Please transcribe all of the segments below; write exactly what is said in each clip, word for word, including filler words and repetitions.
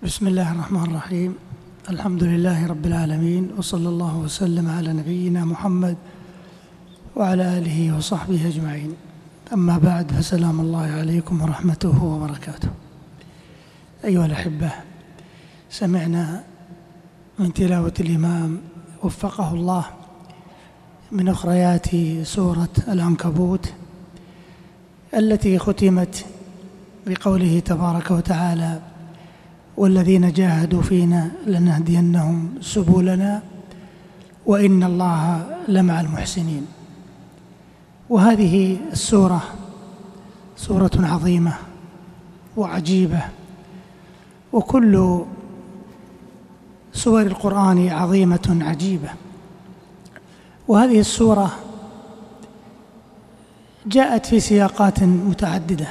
بسم الله الرحمن الرحيم. الحمد لله رب العالمين، وصلى الله وسلم على نبينا محمد وعلى آله وصحبه أجمعين. أما بعد، فسلام الله عليكم ورحمته وبركاته. أيها الأحبة، سمعنا من تلاوة الإمام وفقه الله من أخريات سورة العنكبوت التي ختمت بقوله تبارك وتعالى: والذين جاهدوا فينا لنهدينهم سبلنا وإن الله لمع المحسنين. وهذه السورة سورة عظيمة وعجيبة، وكل سور القرآن عظيمة عجيبة. وهذه السورة جاءت في سياقات متعددة،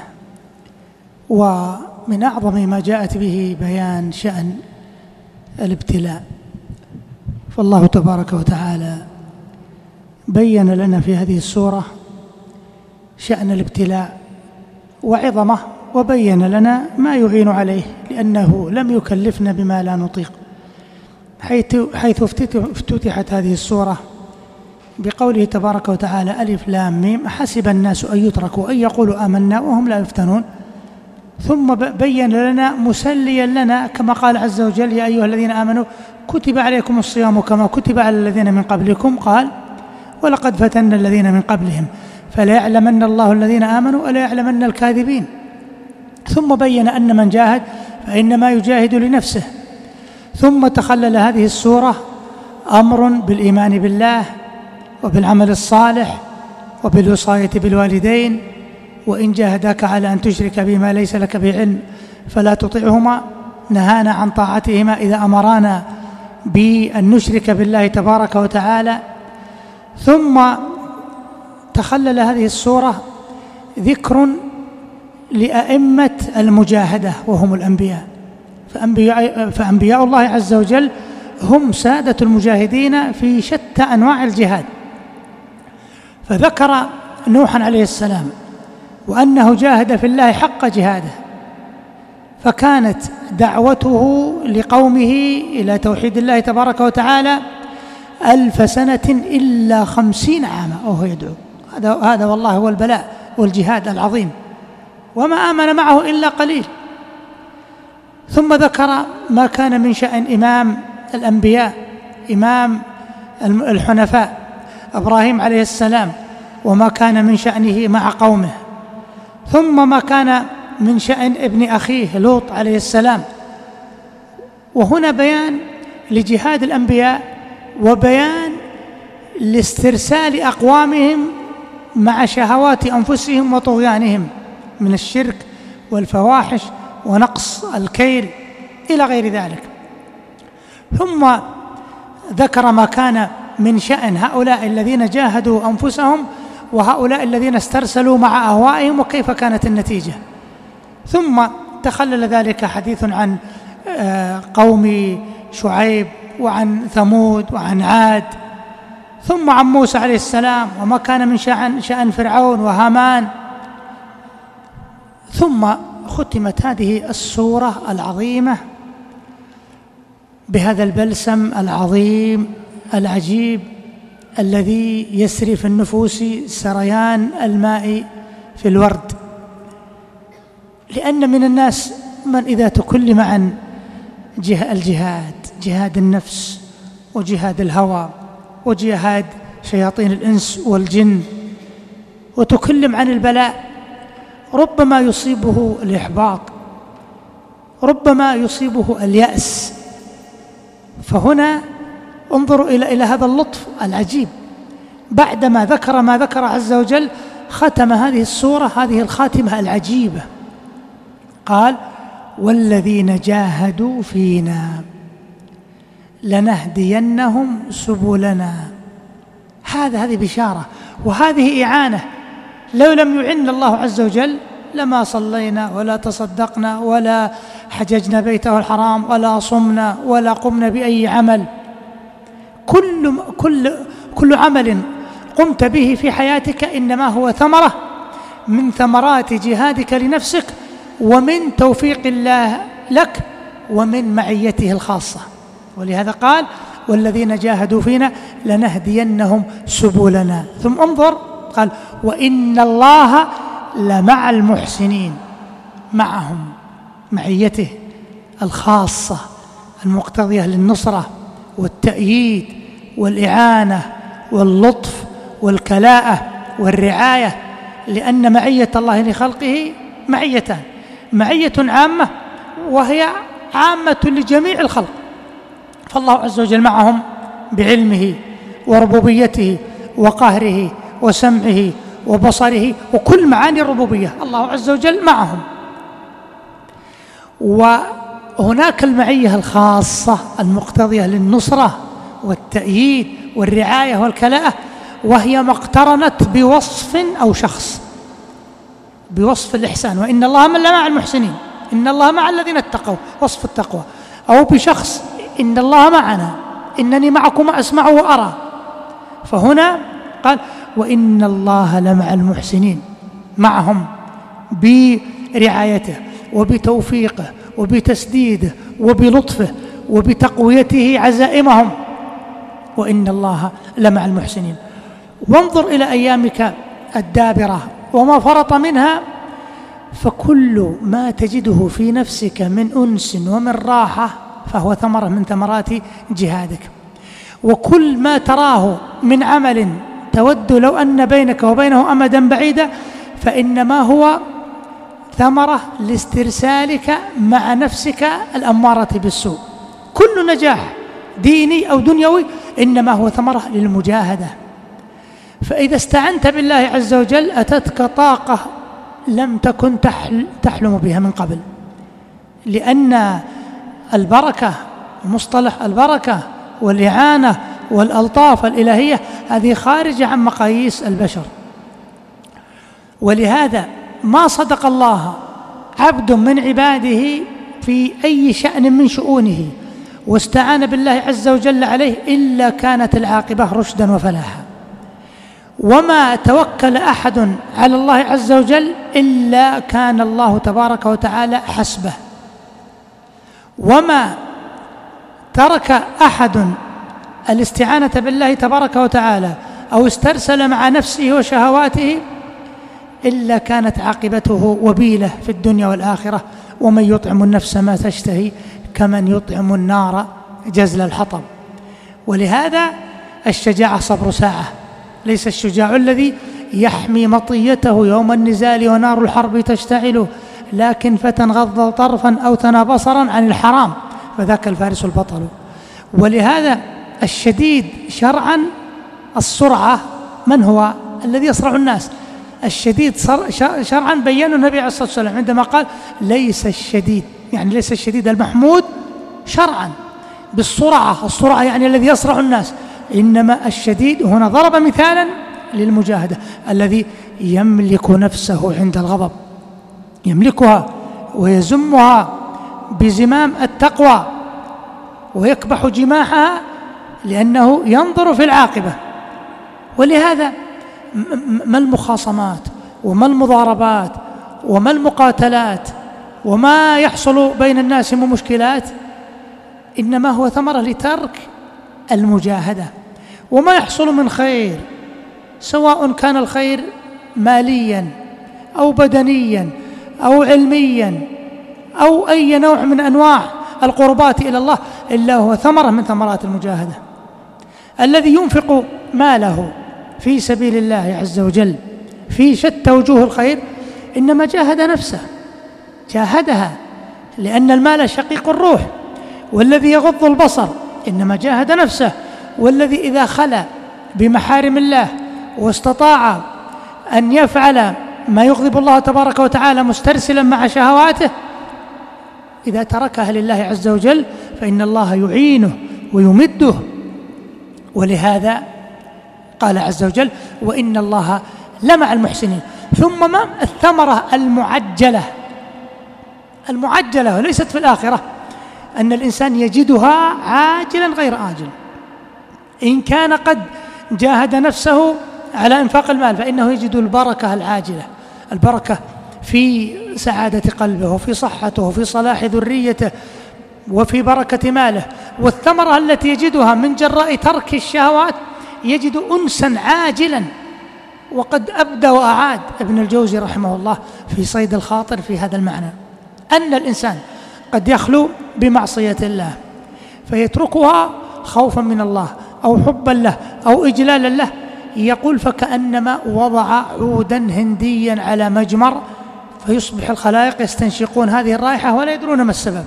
ومن أعظم ما جاءت به بيان شأن الابتلاء. فالله تبارك وتعالى بين لنا في هذه السورة شأن الابتلاء وعظمه، وبين لنا ما يعين عليه، لأنه لم يكلفنا بما لا نطيق، حيث حيث افتتحت هذه السورة بقوله تبارك وتعالى: ألف لام ميم حسب الناس أن يتركوا أن يقولوا آمنا وهم لا يفتنون. ثم بين لنا مسليا لنا كما قال عز وجل: يا أيها الذين آمنوا كتب عليكم الصيام كما كتب على الذين من قبلكم، قال: ولقد فتنا الذين من قبلهم فلا يعلمن الله الذين آمنوا ولا يعلمن الكاذبين. ثم بين أن من جاهد فإنما يجاهد لنفسه. ثم تخلل هذه السورة أمر بالإيمان بالله وبالعمل الصالح وبالوصاية بالوالدين، وإن جاهداك على أن تشرك بما ليس لك به علم فلا تطعهما. نهانا عن طاعتهما إذا أمرانا بأن نشرك بالله تبارك وتعالى. ثم تخلل هذه السورة ذكر لأئمة المجاهدة وهم الأنبياء، فأنبياء, فأنبياء الله عز وجل هم سادة المجاهدين في شتى أنواع الجهاد. فذكر نوحا عليه السلام وأنه جاهد في الله حق جهاده، فكانت دعوته لقومه إلى توحيد الله تبارك وتعالى ألف سنة إلا خمسين عاما وهو يدعو. هذا هذا والله هو البلاء والجهاد العظيم، وما آمن معه إلا قليل. ثم ذكر ما كان من شأن إمام الأنبياء، إمام الحنفاء إبراهيم عليه السلام، وما كان من شأنه مع قومه. ثم ما كان من شأن ابن أخيه لوط عليه السلام. وهنا بيان لجهاد الأنبياء، وبيان لاسترسال أقوامهم مع شهوات أنفسهم وطغيانهم من الشرك والفواحش ونقص الكيل إلى غير ذلك. ثم ذكر ما كان من شأن هؤلاء الذين جاهدوا أنفسهم وهؤلاء الذين استرسلوا مع أهوائهم وكيف كانت النتيجة. ثم تخلل ذلك حديث عن قوم شعيب وعن ثمود وعن عاد، ثم عن موسى عليه السلام وما كان من شأن, شأن فرعون وهامان. ثم ختمت هذه السورة العظيمة بهذا البلسم العظيم العجيب الذي يسري في النفوس سريان الماء في الورد. لأن من الناس من إذا تكلم عن الجهاد، جهاد النفس وجهاد الهوى وجهاد شياطين الإنس والجن، وتكلم عن البلاء، ربما يصيبه الإحباط، ربما يصيبه اليأس. فهنا انظروا إلى إلى هذا اللطف العجيب، بعدما ذكر ما ذكر عز وجل ختم هذه السورة هذه الخاتمة العجيبة، قال: والذين جاهدوا فينا لنهدينهم سبلنا. هذا هذه بشارة وهذه إعانة. لو لم يعن الله عز وجل لما صلينا ولا تصدقنا ولا حججنا بيته الحرام ولا صمنا ولا قمنا بأي عمل. كل كل كل عمل قمت به في حياتك إنما هو ثمرة من ثمرات جهادك لنفسك ومن توفيق الله لك ومن معيته الخاصة. ولهذا قال والذين جاهدوا فينا لنهدينهم سبلنا. ثم انظر قال وإن الله لمع المحسنين، معهم معيته الخاصة المقتضية للنصرة والتأييد والإعانة واللطف والكلاءة والرعاية، لأن معية الله لخلقه معيتان: معية عامة وهي عامة لجميع الخلق، فالله عز وجل معهم بعلمه وربوبيته وقهره وسمعه وبصره وكل معاني الربوبية، الله عز وجل معهم. وهناك المعية الخاصة المقتضية للنصرة والتأييد والرعاية والكلاءة، وهي ما اقترنت بوصف أو شخص، بوصف الإحسان، وإن الله مع المحسنين، إن الله مع الذين اتقوا، وصف التقوى، أو بشخص إن الله معنا، إنني معكم أسمع وأرى. فهنا قال وإن الله لمع المحسنين، معهم برعايته وبتوفيقه وبتسديده وبلطفه وبتقويته عزائمهم، وإن الله لمع المحسنين. وانظر إلى أيامك الدابرة وما فرط منها، فكل ما تجده في نفسك من أنس ومن راحة فهو ثمرة من ثمرات جهادك، وكل ما تراه من عمل تود لو أن بينك وبينه أمدا بعيدا فإنما هو ثمرة لاسترسالك مع نفسك الأمارة بالسوء. كل نجاح ديني أو دنيوي إنما هو ثمرة للمجاهدة. فإذا استعنت بالله عز وجل أتتك طاقة لم تكن تحلم بها من قبل، لأن البركة، مصطلح البركة والإعانة والألطاف الإلهية هذه خارجة عن مقاييس البشر. ولهذا ما صدق الله عبد من عباده في أي شأن من شؤونه واستعان بالله عز وجل عليه إلا كانت العاقبة رشدا وفلاحا. وما توكل أحد على الله عز وجل إلا كان الله تبارك وتعالى حسبه. وما ترك أحد الاستعانة بالله تبارك وتعالى أو استرسل مع نفسه وشهواته إلا كانت عاقبته وبيلة في الدنيا والآخرة. ومن يطعم النفس ما تشتهي كمن يطعم النار جزل الحطب. ولهذا الشجاعة صبر ساعة، ليس الشجاع الذي يحمي مطيته يوم النزال ونار الحرب تشتعل، لكن فتى غض طرفا أو ثنى بصرا عن الحرام فذاك الفارس البطل. ولهذا الشديد شرعا السرعة من هو الذي يسرع الناس؟ الشديد شرعا بيّنه النبي عليه الصلاة والسلام عندما قال ليس الشديد، يعني ليس الشديد المحمود شرعا بالسرعة، السرعة يعني الذي يسرع الناس، إنما الشديد هنا ضرب مثالا للمجاهدة الذي يملك نفسه عند الغضب، يملكها ويزمها بزمام التقوى ويكبح جماحها لأنه ينظر في العاقبة. ولهذا ما المخاصمات وما المضاربات وما المقاتلات وما يحصل بين الناس من مشكلات إنما هو ثمرة لترك المجاهدة. وما يحصل من خير سواء كان الخير ماليا أو بدنيا أو علميا أو أي نوع من أنواع القربات إلى الله إلا هو ثمرة من ثمرات المجاهدة. الذي ينفق ماله في سبيل الله عز وجل في شتى وجوه الخير إنما جاهد نفسه، جاهدها، لأن المال شقيق الروح. والذي يغض البصر إنما جاهد نفسه. والذي إذا خلى بمحارم الله واستطاع أن يفعل ما يغضب الله تبارك وتعالى مسترسلا مع شهواته إذا تركها لله عز وجل فإن الله يعينه ويمده. ولهذا قال عز وجل وإن الله لمع المحسنين. ثم ما الثمرة المعجلة، المعجلة وليست في الآخرة، أن الإنسان يجدها عاجلا غير آجل. إن كان قد جاهد نفسه على إنفاق المال فإنه يجد البركة العاجلة، البركة في سعادة قلبه وفي صحته وفي صلاح ذريته وفي بركة ماله، والثمرة التي يجدها من جراء ترك الشهوات يجد أنسا عاجلا. وقد أبدى وأعاد ابن الجوزي رحمه الله في صيد الخاطر في هذا المعنى، أن الإنسان قد يخلو بمعصية الله فيتركها خوفا من الله أو حبا له أو إجلالا له، يقول فكأنما وضع عودا هنديا على مجمر، فيصبح الخلائق يستنشقون هذه الرائحة ولا يدرون ما السبب.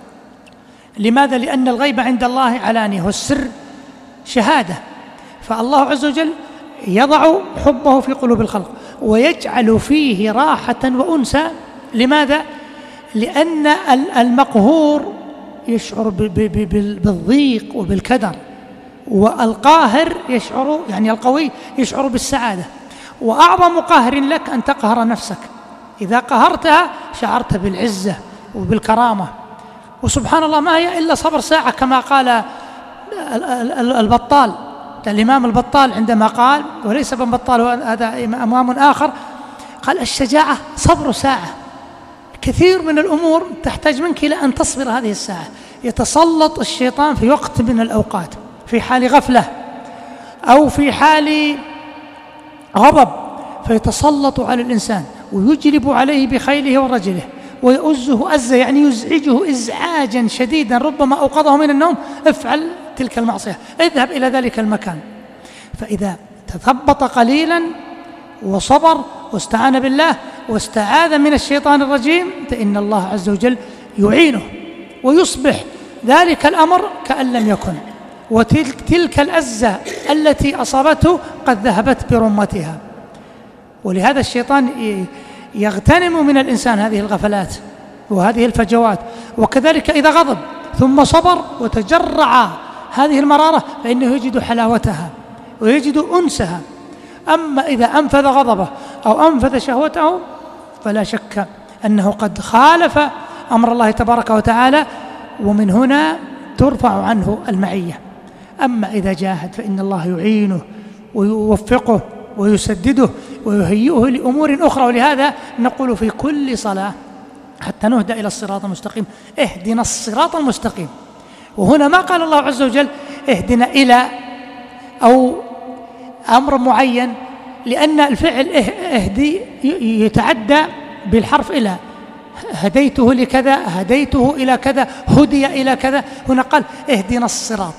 لماذا؟ لأن الغيب عند الله علانية والسر شهادة، فالله عز وجل يضع حبه في قلوب الخلق ويجعل فيه راحة وأنسا. لماذا؟ لأن المقهور يشعر بالضيق وبالكدر، والقاهر يشعر، يعني القوي يشعر بالسعادة. وأعظم قاهر لك أن تقهر نفسك، إذا قهرتها شعرت بالعزة وبالكرامة. وسبحان الله ما هي إلا صبر ساعة، كما قال البطال، الإمام البطال عندما قال، وليس ابن بطال هذا إمام آخر، قال الشجاعة صبر ساعة. كثير من الأمور تحتاج منك إلى أن تصبر هذه الساعة. يتسلط الشيطان في وقت من الأوقات، في حال غفلة أو في حال غضب، فيتسلط على الإنسان ويجلب عليه بخيله ورجله ويؤزه أزة، يعني يزعجه إزعاجا شديدا، ربما أوقظه من النوم: افعل تلك المعصية، اذهب إلى ذلك المكان. فإذا تثبط قليلا وصبر واستعان بالله واستعاذ من الشيطان الرجيم فإن الله عز وجل يعينه، ويصبح ذلك الأمر كأن لم يكن، وتلك تلك الأزة التي أصابته قد ذهبت برمتها. ولهذا الشيطان يغتنم من الإنسان هذه الغفلات وهذه الفجوات. وكذلك إذا غضب ثم صبر وتجرع هذه المرارة فإنه يجد حلاوتها ويجد أنسها. أما إذا أنفذ غضبه أو أنفذ شهوته فلا شك أنه قد خالف أمر الله تبارك وتعالى، ومن هنا ترفع عنه المعية. أما إذا جاهد فإن الله يعينه ويوفقه ويسدده ويهيئه لأمور أخرى. ولهذا نقول في كل صلاة حتى نهدى إلى الصراط المستقيم: اهدنا الصراط المستقيم. وهنا ما قال الله عز وجل اهدنا إلى أو أمر معين، لأن الفعل اهدي يتعدى بالحرف إلى، هديته لكذا، هديته إلى كذا، هدي إلى كذا. هنا قال اهدنا الصراط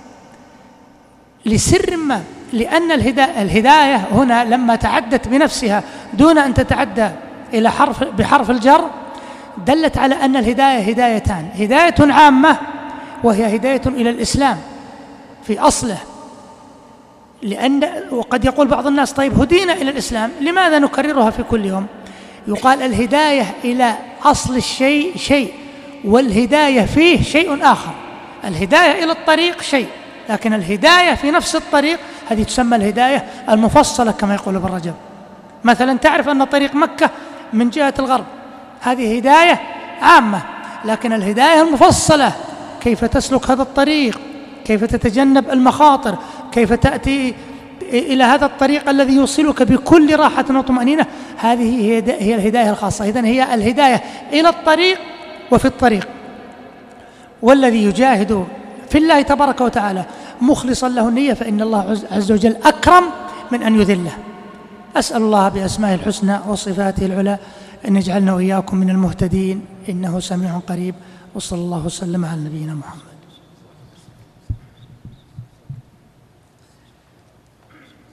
لسر ما، لأن الهداية هنا لما تعدت بنفسها دون أن تتعدى إلى حرف بحرف الجر دلت على أن الهداية هدايتان: هداية عامة وهي هداية إلى الإسلام في أصله. لأن وقد يقول بعض الناس: طيب هدينا إلى الإسلام، لماذا نكررها في كل يوم؟ يقال الهداية إلى أصل الشيء شيء، والهداية فيه شيء آخر. الهداية إلى الطريق شيء، لكن الهداية في نفس الطريق هذه تسمى الهداية المفصلة كما يقول ابن رجب. مثلا تعرف أن طريق مكة من جهة الغرب، هذه هداية عامة، لكن الهداية المفصلة كيف تسلك هذا الطريق، كيف تتجنب المخاطر، كيف تأتي إلى هذا الطريق الذي يوصلك بكل راحة وطمأنينة، هذه هي الهداية الخاصة. إذن هي الهداية إلى الطريق وفي الطريق. والذي يجاهد في الله تبارك وتعالى مخلصا له النية فإن الله عز وجل أكرم من أن يذله. أسأل الله بأسمائه الحسنى وصفاته العلى أن يجعلنا وإياكم من المهتدين، إنه سميع قريب. وصلى الله وسلم على نبينا محمد.